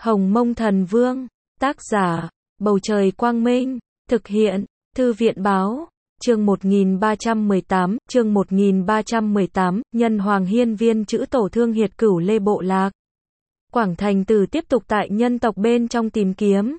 Hồng Mông Thần Vương, tác giả, Bầu Trời Quang Minh, thực hiện, Thư viện Báo, chương 1318, Nhân Hoàng Hiên Viên chữ tổ thương hiệt cửu Lê Bộ Lạc. Quảng Thành Tử tiếp tục tại nhân tộc bên trong tìm kiếm.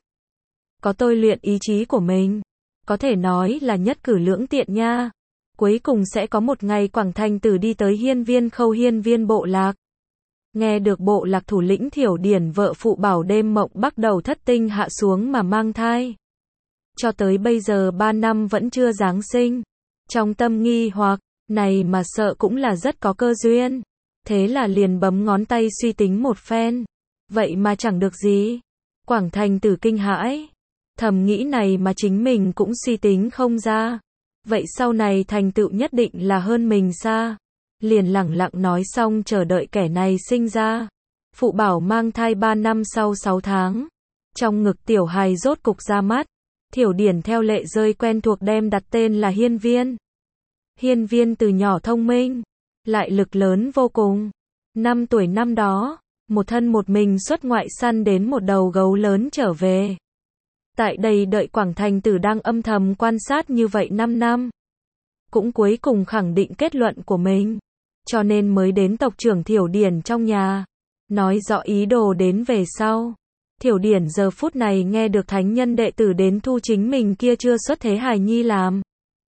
Có tôi luyện ý chí của mình. Có thể nói là nhất cử lưỡng tiện nha. Cuối cùng sẽ có một ngày Quảng Thành Tử đi tới Hiên Viên Khâu Hiên Viên Bộ Lạc. Nghe được bộ lạc thủ lĩnh Thiểu Điển vợ phụ bảo đêm mộng bắt đầu thất tinh hạ xuống mà mang thai. Cho tới bây giờ 3 năm vẫn chưa giáng sinh. Trong tâm nghi hoặc, này mà sợ cũng là rất có cơ duyên. Thế là liền bấm ngón tay suy tính một phen. Vậy mà chẳng được gì. Quảng Thành Tử kinh hãi. Thầm nghĩ này mà chính mình cũng suy tính không ra. Vậy sau này thành tựu nhất định là hơn mình xa. Liền lẳng lặng nói xong chờ đợi kẻ này sinh ra. Phụ bảo mang thai 3 năm sau 6 tháng. Trong ngực tiểu hài rốt cục ra mắt. Thiểu Điển theo lệ rơi quen thuộc đem đặt tên là Hiên Viên. Hiên Viên từ nhỏ thông minh, lại lực lớn vô cùng. 5 tuổi năm đó, một thân một mình xuất ngoại săn đến một đầu gấu lớn trở về. Tại đây đợi Quảng Thành Tử đang âm thầm quan sát như vậy 5 năm. Cũng cuối cùng khẳng định kết luận của mình. Cho nên mới đến tộc trưởng Thiểu Điển trong nhà. Nói rõ ý đồ đến về sau. Thiểu Điển giờ phút này nghe được thánh nhân đệ tử đến thu chính mình kia chưa xuất thế hài nhi làm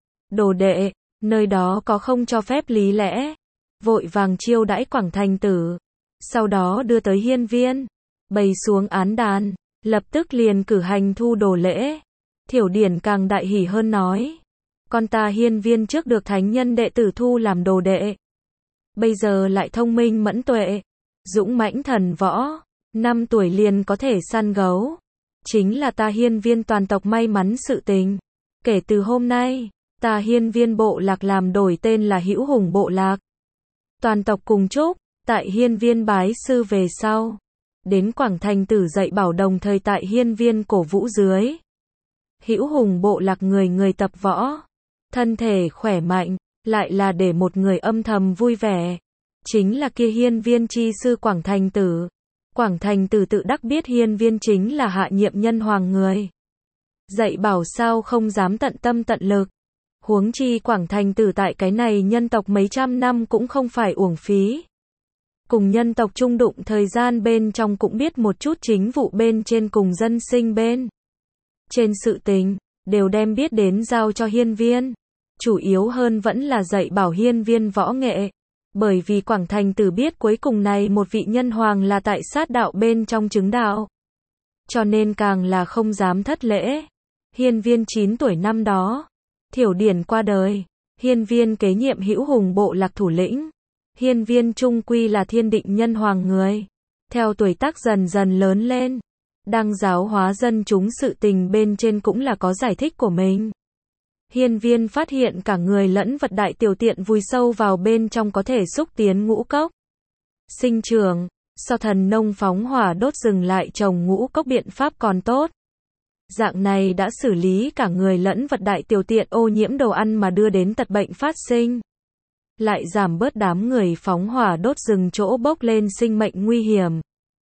đồ đệ, nơi đó có không cho phép lý lẽ. Vội vàng chiêu đãi Quảng Thành Tử. Sau đó đưa tới Hiên Viên. Bày xuống án đàn. Lập tức liền cử hành thu đồ lễ. Thiểu Điển càng đại hỉ hơn nói. Con ta Hiên Viên trước được thánh nhân đệ tử thu làm đồ đệ. Bây giờ lại thông minh mẫn tuệ. Dũng mãnh thần võ. 5 tuổi liền có thể săn gấu. Chính là ta Hiên Viên toàn tộc may mắn sự tình. Kể từ hôm nay, ta Hiên Viên Bộ Lạc làm đổi tên là Hữu Hùng Bộ Lạc. Toàn tộc cùng chúc, tại Hiên Viên bái sư về sau. Đến Quảng Thành Tử dạy bảo đồng thời tại Hiên Viên cổ vũ dưới. Hữu Hùng Bộ Lạc người người tập võ. Thân thể khỏe mạnh, lại là để một người âm thầm vui vẻ. Chính là kia Hiên Viên chi sư Quảng Thành Tử. Quảng Thành Tử tự đắc biết Hiên Viên chính là hạ nhiệm nhân hoàng người. Dạy bảo sao không dám tận tâm tận lực. Huống chi Quảng Thành Tử tại cái này nhân tộc mấy trăm năm cũng không phải uổng phí. Cùng nhân tộc chung đụng thời gian bên trong cũng biết một chút chính vụ bên trên cùng dân sinh bên trên sự tình, đều đem biết đến giao cho Hiên Viên. Chủ yếu hơn vẫn là dạy bảo Hiên Viên võ nghệ. Bởi vì Quảng Thành Tử biết cuối cùng này một vị nhân hoàng là tại sát đạo bên trong chứng đạo. Cho nên càng là không dám thất lễ. Hiên Viên 9 tuổi năm đó. Thiểu Điển qua đời. Hiên Viên kế nhiệm Hữu Hùng Bộ Lạc thủ lĩnh. Hiên Viên trung quy là thiên định nhân hoàng người. Theo tuổi tác dần dần lớn lên. Đang giáo hóa dân chúng sự tình bên trên cũng là có giải thích của mình. Hiên Viên phát hiện cả người lẫn vật đại tiểu tiện vùi sâu vào bên trong có thể xúc tiến ngũ cốc sinh trưởng, so thần nông phóng hỏa đốt rừng lại trồng ngũ cốc biện pháp còn tốt. Dạng này đã xử lý cả người lẫn vật đại tiểu tiện ô nhiễm đồ ăn mà đưa đến tật bệnh phát sinh. Lại giảm bớt đám người phóng hỏa đốt rừng chỗ bốc lên sinh mệnh nguy hiểm.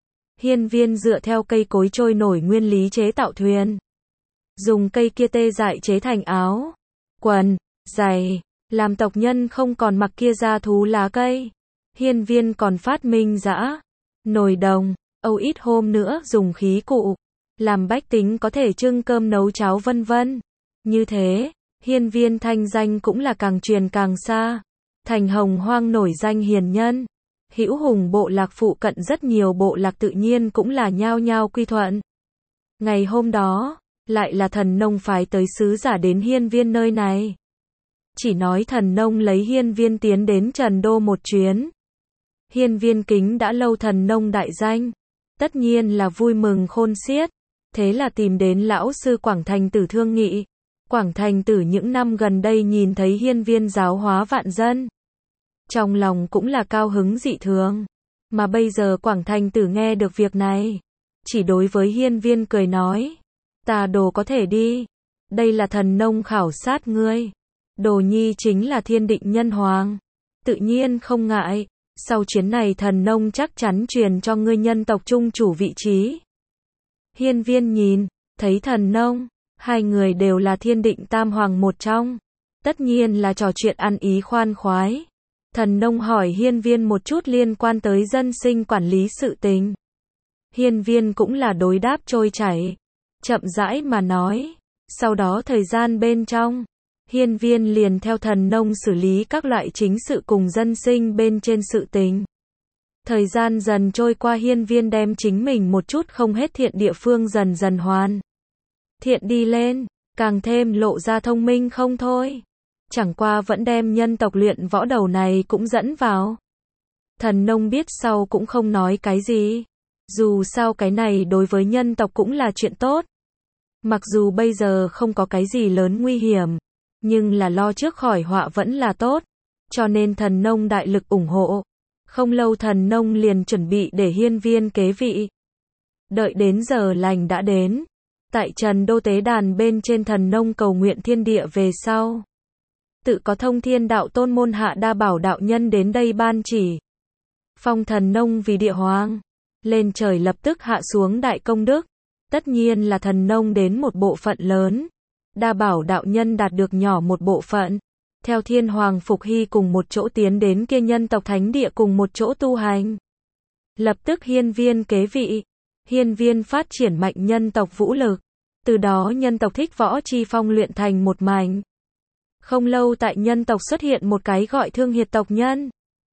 Hiên Viên dựa theo cây cối trôi nổi nguyên lý chế tạo thuyền. Dùng cây kia tê dại chế thành áo, quần, giày, làm tộc nhân không còn mặc kia da thú lá cây. Hiên Viên còn phát minh giã, nồi đồng, âu ít hôm nữa dùng khí cụ, làm bách tính có thể trưng cơm nấu cháo vân vân. Như thế, Hiên Viên thanh danh cũng là càng truyền càng xa, thành hồng hoang nổi danh hiền nhân. Hữu Hùng Bộ Lạc phụ cận rất nhiều bộ lạc tự nhiên cũng là nhao nhao quy thuận. Ngày hôm đó, lại là thần nông phái tới sứ giả đến Hiên Viên nơi này. Chỉ nói thần nông lấy Hiên Viên tiến đến Trần Đô một chuyến. Hiên Viên kính đã lâu thần nông đại danh. Tất nhiên là vui mừng khôn xiết. Thế là tìm đến lão sư Quảng Thành Tử thương nghị. Quảng Thành Tử những năm gần đây nhìn thấy Hiên Viên giáo hóa vạn dân. Trong lòng cũng là cao hứng dị thường. Mà bây giờ Quảng Thành Tử nghe được việc này. Chỉ đối với Hiên Viên cười nói. Ta đồ có thể đi. Đây là thần nông khảo sát ngươi. Đồ nhi chính là thiên định nhân hoàng. Tự nhiên không ngại. Sau chuyến này thần nông chắc chắn truyền cho ngươi nhân tộc trung chủ vị trí. Hiên Viên nhìn, thấy Thần Nông, hai người đều là Thiên Định Tam Hoàng một trong. Tất nhiên là trò chuyện ăn ý khoan khoái. Thần Nông hỏi Hiên Viên một chút liên quan tới dân sinh quản lý sự tình. Hiên Viên cũng là đối đáp trôi chảy, chậm rãi mà nói. Sau đó thời gian bên trong, Hiên Viên liền theo Thần Nông xử lý các loại chính sự cùng dân sinh bên trên sự tình. Thời gian dần trôi qua, Hiên Viên đem chính mình một chút không hết thiện địa phương dần dần hoàn thiện đi lên, càng thêm lộ ra thông minh không thôi. Chẳng qua vẫn đem nhân tộc luyện võ đầu này cũng dẫn vào. Thần Nông biết sau cũng không nói cái gì. Dù sao cái này đối với nhân tộc cũng là chuyện tốt. Mặc dù bây giờ không có cái gì lớn nguy hiểm, nhưng là lo trước khỏi họa vẫn là tốt. Cho nên Thần Nông đại lực ủng hộ. Không lâu Thần Nông liền chuẩn bị để Hiên Viên kế vị. Đợi đến giờ lành đã đến. Tại Trần Đô tế đàn bên trên, Thần Nông cầu nguyện thiên địa về sau. Tự có Thông Thiên Đạo Tôn môn hạ Đa Bảo đạo nhân đến đây ban chỉ. Phong Thần Nông vì địa hoàng. Lên trời lập tức hạ xuống đại công đức. Tất nhiên là Thần Nông đến một bộ phận lớn. Đa Bảo đạo nhân đạt được nhỏ một bộ phận. Theo Thiên Hoàng Phục Hy cùng một chỗ tiến đến kia nhân tộc thánh địa cùng một chỗ tu hành. Lập tức Hiên Viên kế vị. Hiên Viên phát triển mạnh nhân tộc vũ lực. Từ đó nhân tộc Thích Võ Chi Phong luyện thành một mảnh. Không lâu tại nhân tộc xuất hiện một cái gọi Thương Hiệt tộc nhân.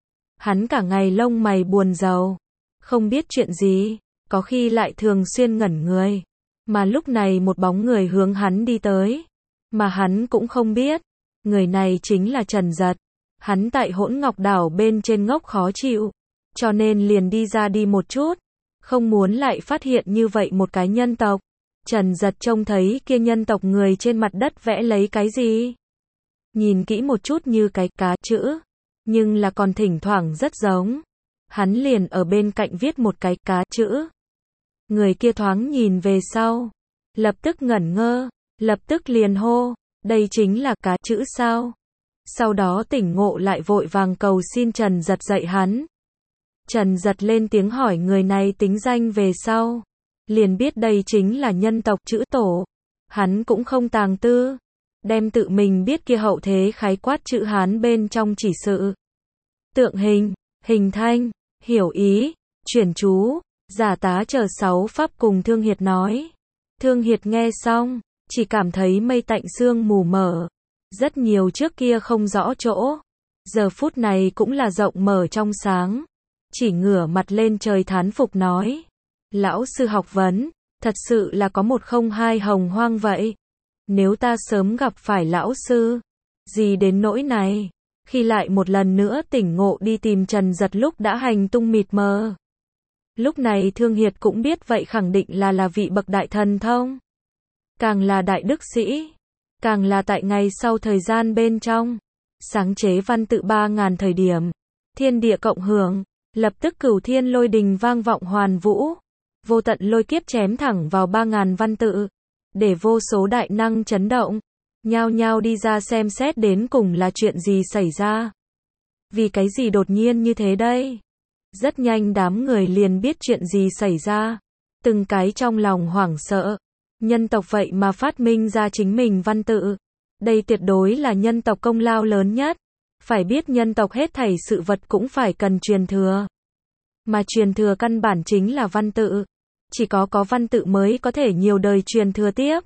Hắn cả ngày lông mày buồn rầu, không biết chuyện gì, có khi lại thường xuyên ngẩn người. Mà lúc này một bóng người hướng hắn đi tới, mà hắn cũng không biết, người này chính là Trần Giật. Hắn tại Hỗn Ngọc Đảo bên trên ngốc khó chịu, cho nên liền đi ra đi một chút, không muốn lại phát hiện như vậy một cái nhân tộc. Trần Giật trông thấy kia nhân tộc người trên mặt đất vẽ lấy cái gì? Nhìn kỹ một chút như cái cá chữ, nhưng là còn thỉnh thoảng rất giống. Hắn liền ở bên cạnh viết một cái cá chữ. Người kia thoáng nhìn về sau, lập tức ngẩn ngơ, lập tức liền hô, đây chính là cá chữ sao? Sau đó tỉnh ngộ lại vội vàng cầu xin Trần Giật dạy hắn. Trần Giật lên tiếng hỏi người này tính danh về sau, liền biết đây chính là nhân tộc chữ tổ. Hắn cũng không tàng tư, đem tự mình biết kia hậu thế khái quát chữ Hán bên trong chỉ sự, tượng hình, hình thanh, hiểu ý, chuyển chú, giả tá chờ 6 pháp cùng Thương Hiệt nói. Thương Hiệt nghe xong, chỉ cảm thấy mây tạnh sương mù mở, rất nhiều trước kia không rõ chỗ, giờ phút này cũng là rộng mở trong sáng, chỉ ngửa mặt lên trời thán phục nói. Lão sư học vấn, thật sự là có một không hai hồng hoang vậy. Nếu ta sớm gặp phải lão sư, gì đến nỗi này. Khi lại một lần nữa tỉnh ngộ đi tìm Trần Giật lúc đã hành tung mịt mờ. Lúc này Thương Hiệt cũng biết vậy khẳng định là vị bậc đại thần thông. Càng là đại đức sĩ, càng là tại ngày sau thời gian bên trong, sáng chế văn tự 3000 thời điểm, thiên địa cộng hưởng, lập tức cửu thiên lôi đình vang vọng hoàn vũ, vô tận lôi kiếp chém thẳng vào 3000 văn tự, để vô số đại năng chấn động, nhao nhao đi ra xem xét đến cùng là chuyện gì xảy ra. Vì cái gì đột nhiên như thế đây? Rất nhanh đám người liền biết chuyện gì xảy ra, từng cái trong lòng hoảng sợ. Nhân tộc vậy mà phát minh ra chính mình văn tự. Đây tuyệt đối là nhân tộc công lao lớn nhất. Phải biết nhân tộc hết thảy sự vật cũng phải cần truyền thừa. Mà truyền thừa căn bản chính là văn tự. Chỉ có văn tự mới có thể nhiều đời truyền thừa tiếp.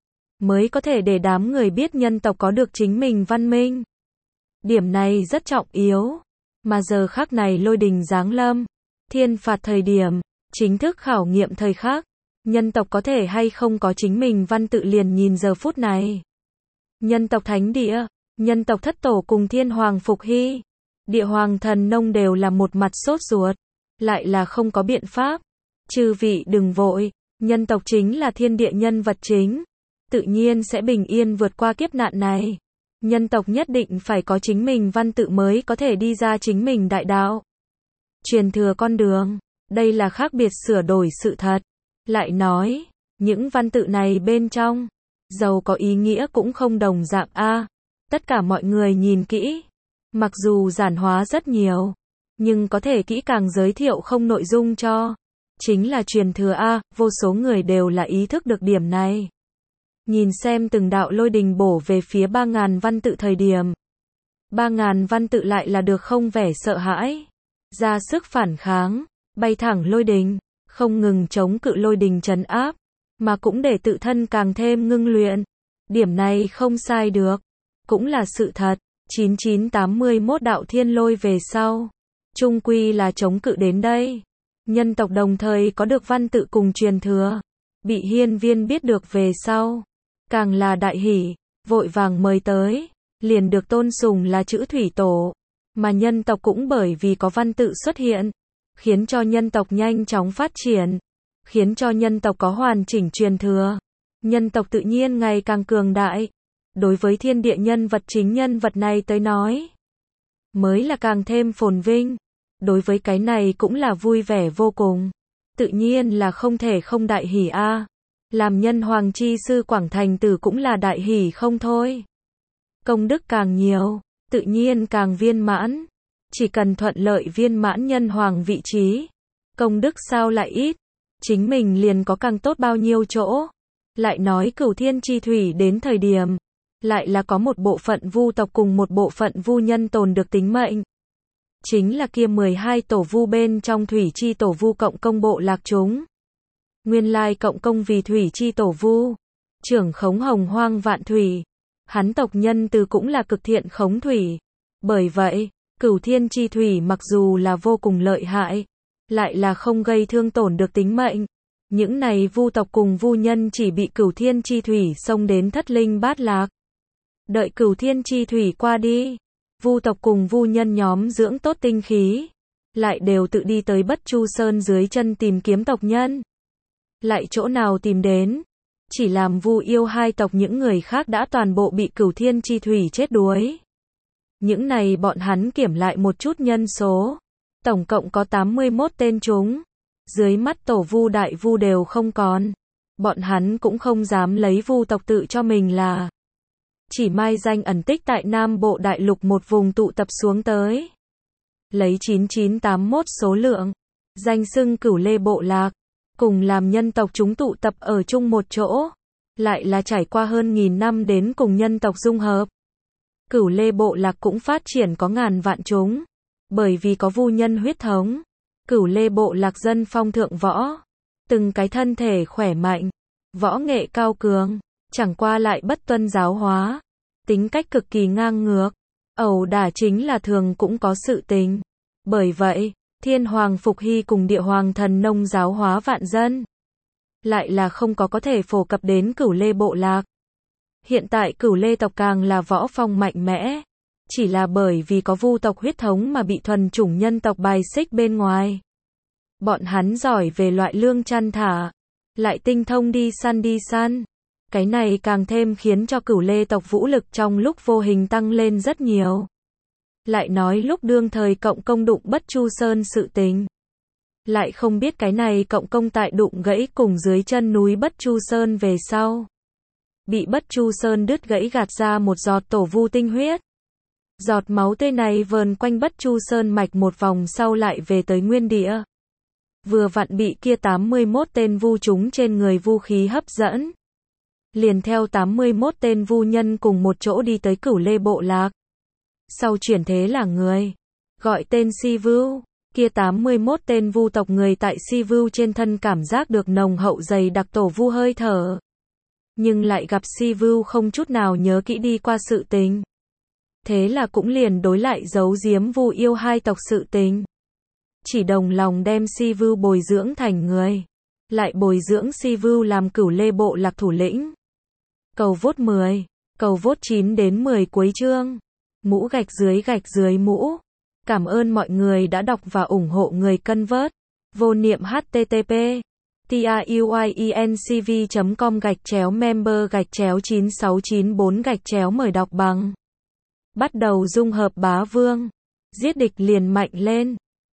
Mới có thể để đám người biết nhân tộc có được chính mình văn minh. Điểm này rất trọng yếu. Mà giờ khắc này lôi đình giáng lâm, thiên phạt thời điểm, chính thức khảo nghiệm thời khắc. Nhân tộc có thể hay không có chính mình văn tự liền nhìn giờ phút này. Nhân tộc thánh địa, nhân tộc thất tổ cùng Thiên Hoàng Phục Hy, địa hoàng Thần Nông đều là một mặt sốt ruột, lại là không có biện pháp. Chư vị đừng vội, nhân tộc chính là thiên địa nhân vật chính, tự nhiên sẽ bình yên vượt qua kiếp nạn này. Nhân tộc nhất định phải có chính mình văn tự mới có thể đi ra chính mình đại đạo. Truyền thừa con đường, đây là khác biệt sửa đổi sự thật. Lại nói, những văn tự này bên trong, dầu có ý nghĩa cũng không đồng dạng a. Tất cả mọi người nhìn kỹ, mặc dù giản hóa rất nhiều, nhưng có thể kỹ càng giới thiệu không nội dung cho. chính là truyền thừa a, vô số người đều là ý thức được điểm này. Nhìn xem từng đạo lôi đình bổ về phía 3.000 văn tự thời điểm. 3.000 văn tự lại là được không vẻ sợ hãi. Ra sức phản kháng, bay thẳng lôi đình, không ngừng chống cự lôi đình trấn áp, mà cũng để tự thân càng thêm ngưng luyện. Điểm này không sai được, cũng là sự thật. 9981 đạo thiên lôi về sau, chung quy là chống cự đến đây. Nhân tộc đồng thời có được văn tự cùng truyền thừa, bị hiên viên biết được về sau, càng là đại hỉ, vội vàng mời tới, liền được tôn sùng là chữ thủy tổ, mà nhân tộc cũng bởi vì có văn tự xuất hiện, khiến cho nhân tộc nhanh chóng phát triển, khiến cho nhân tộc có hoàn chỉnh truyền thừa, nhân tộc tự nhiên ngày càng cường đại. Đối với thiên địa nhân vật chính nhân vật này tới nói, mới là càng thêm phồn vinh. Đối với cái này cũng là vui vẻ vô cùng. Tự nhiên là không thể không đại hỉ a. Làm nhân hoàng chi sư Quảng Thành Tử cũng là đại hỉ không thôi. Công đức càng nhiều, tự nhiên càng viên mãn. Chỉ cần thuận lợi viên mãn nhân hoàng vị trí, công đức sao lại ít, chính mình liền có càng tốt bao nhiêu chỗ. Lại nói Cửu Thiên Chi Thủy đến thời điểm, lại là có một bộ phận vu tộc cùng một bộ phận vu nhân tồn được tính mệnh. Chính là kia 12 tổ vu bên trong Thủy Chi tổ vu cộng công bộ lạc chúng. Nguyên lai cộng công vì Thủy Chi tổ vu, trưởng khống hồng hoang vạn thủy. Hắn tộc nhân từ cũng là cực thiện khống thủy. Bởi vậy, Cửu Thiên Chi Thủy mặc dù là vô cùng lợi hại, lại là không gây thương tổn được tính mệnh. Những này vu tộc cùng vu nhân chỉ bị Cửu Thiên Chi Thủy xông đến thất linh bát lạc. Đợi Cửu Thiên Chi Thủy qua đi, vu tộc cùng vu nhân nhóm dưỡng tốt tinh khí, lại đều tự đi tới Bất Chu Sơn dưới chân tìm kiếm tộc nhân. Lại chỗ nào tìm đến, chỉ làm vu yêu hai tộc những người khác đã toàn bộ bị Cửu Thiên Chi Thủy chết đuối. Những này bọn hắn kiểm lại một chút nhân số, tổng cộng có 81 tên chúng. Dưới mắt tổ vu đại vu đều không còn, bọn hắn cũng không dám lấy vu tộc tự cho mình là chỉ mai danh ẩn tích tại Nam Bộ Đại Lục một vùng tụ tập xuống tới. Lấy 9981 số lượng, danh xưng Cửu Lê Bộ Lạc, cùng làm nhân tộc chúng tụ tập ở chung một chỗ, lại là trải qua hơn 1000 năm đến cùng nhân tộc dung hợp. Cửu Lê Bộ Lạc cũng phát triển có ngàn vạn chúng, bởi vì có vu nhân huyết thống. Cửu Lê Bộ Lạc dân phong thượng võ, từng cái thân thể khỏe mạnh, võ nghệ cao cường, chẳng qua lại bất tuân giáo hóa, tính cách cực kỳ ngang ngược, ẩu đả chính là thường cũng có sự tình. Bởi vậy, Thiên Hoàng Phục Hy cùng Địa Hoàng Thần Nông giáo hóa vạn dân, lại là không có thể phổ cập đến Cửu Lê Bộ Lạc. Hiện tại Cửu Lê tộc càng là võ phong mạnh mẽ, chỉ là bởi vì có vu tộc huyết thống mà bị thuần chủng nhân tộc bài xích bên ngoài. Bọn hắn giỏi về loại lương chăn thả, lại tinh thông đi săn. Cái này càng thêm khiến cho Cửu Lê tộc vũ lực trong lúc vô hình tăng lên rất nhiều. Lại nói lúc đương thời cộng công đụng Bất Chu Sơn sự tình, lại không biết cái này cộng công tại đụng gãy cùng dưới chân núi Bất Chu Sơn về sau, bị Bất Chu Sơn đứt gãy gạt ra một giọt tổ vu tinh huyết. Giọt máu tươi này vờn quanh Bất Chu Sơn mạch một vòng sau lại về tới nguyên địa. Vừa vặn bị kia 81 tên vu chúng trên người vu khí hấp dẫn. Liền theo 81 tên vu nhân cùng một chỗ đi tới Cửu Lê Bộ Lạc. Sau chuyển thế là người, gọi tên Si Vưu. Kia 81 tên vu tộc người tại Si Vưu trên thân cảm giác được nồng hậu dày đặc tổ vu hơi thở. Nhưng lại gặp Si Vưu không chút nào nhớ kỹ đi qua sự tình. Thế là cũng liền đối lại giấu giếm vu yêu hai tộc sự tình. Chỉ đồng lòng đem Si Vưu bồi dưỡng thành người. Lại bồi dưỡng Si Vưu làm Cửu Lê Bộ Lạc thủ lĩnh. Cầu vote 10, cầu vote 9 đến 10 cuối chương. Mũ gạch dưới mũ. Cảm ơn mọi người đã đọc và ủng hộ người cân vớt. Vô niệm http truyencv.com/member/9694 mời đọc bằng. Bắt đầu dung hợp bá vương. Giết địch liền mạnh lên.